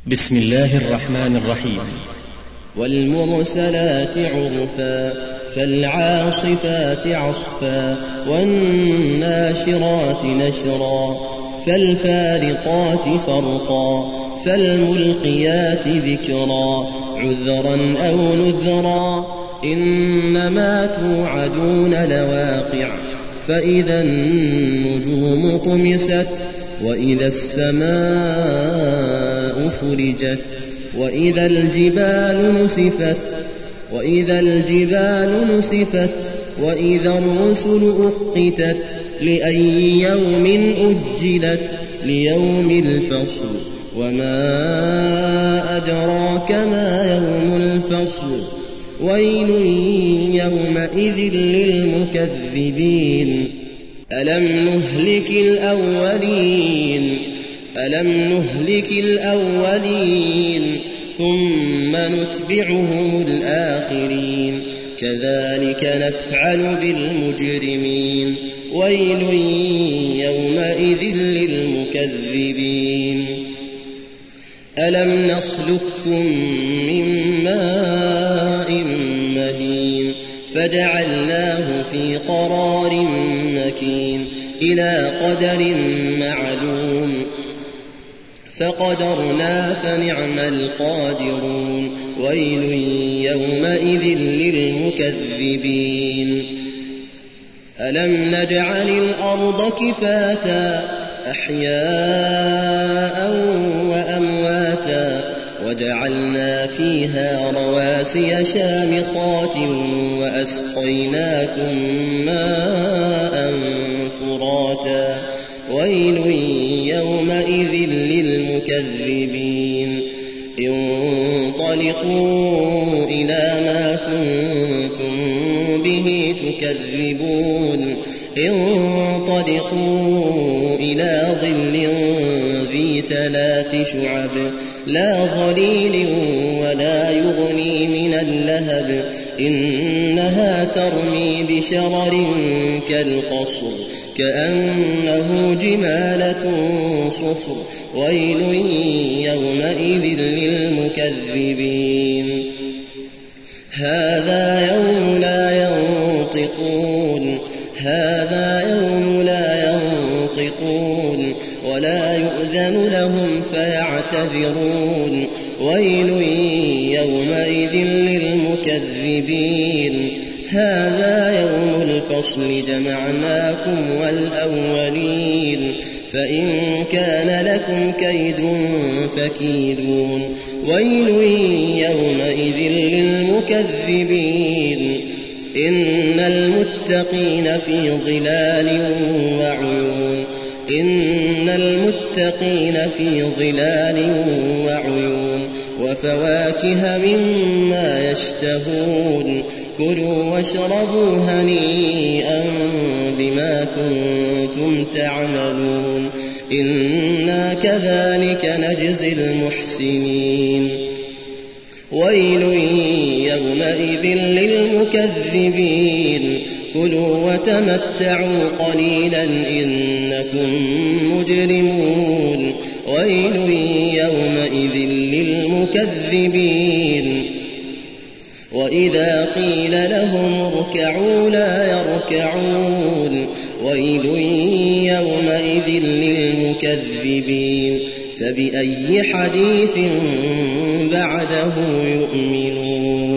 بسم الله الرحمن الرحيم. والمرسلات عرفا فالعاصفات عصفا والناشرات نشرا فالفارقات فرقا فالملقيات ذكرا عذرا أو نذرا إنما توعدون لواقع فإذا النجوم طمست وإذا السماء فرجت وإذا الجبال نسفت وإذا الرسل أقتت لأي يوم أجلت ليوم الفصل وما أدراك ما يوم الفصل ويل يومئذ للمكذبين ألم نهلك الأولين ثم نتبعهم الآخرين كذلك نفعل بالمجرمين ويل يومئذ للمكذبين ألم نخلقكم من ماء مهين فجعلناه في قرار مكين إلى قدر معلوم فقدرنا فنعم القادرون ويل يومئذ للمكذبين ألم نجعل الأرض كفاتا أحياء وأمواتا وجعلنا فيها رواسي شامخات وأسقيناكم ماء فراتا ويل يومئذ للمكذبين انطلقوا إلى ما كنتم به تكذبون انطلقوا إلى ظل ذي 3 شعب لا ظليل ولا يغني من اللهب إنها ترمي بشرر كالقصر كأنه جمالة صفر ويل يومئذ للمكذبين هذا يوم لا ينطقون ولا يؤذن لهم فيعتذرون ويل يومئذ للمكذبين هذا يوم الفصل جمعناكم والأولين فإن كان لكم كيد فكيدون ويل يومئذ للمكذبين إن المتقين في ظلال وعيون وفواكه مما يشتهون كلوا واشربوا هنيئا بما كنتم تعملون إنا كذلك نجزي المحسنين ويل يومئذ للمكذبين كلوا وتمتعوا قليلا إنكم مجرمون ويل يومئذ للمكذبين وإذا قيل لهم اركعوا لا يركعون ويل يومئذ للمكذبين فبأي حديث بعده يؤمنون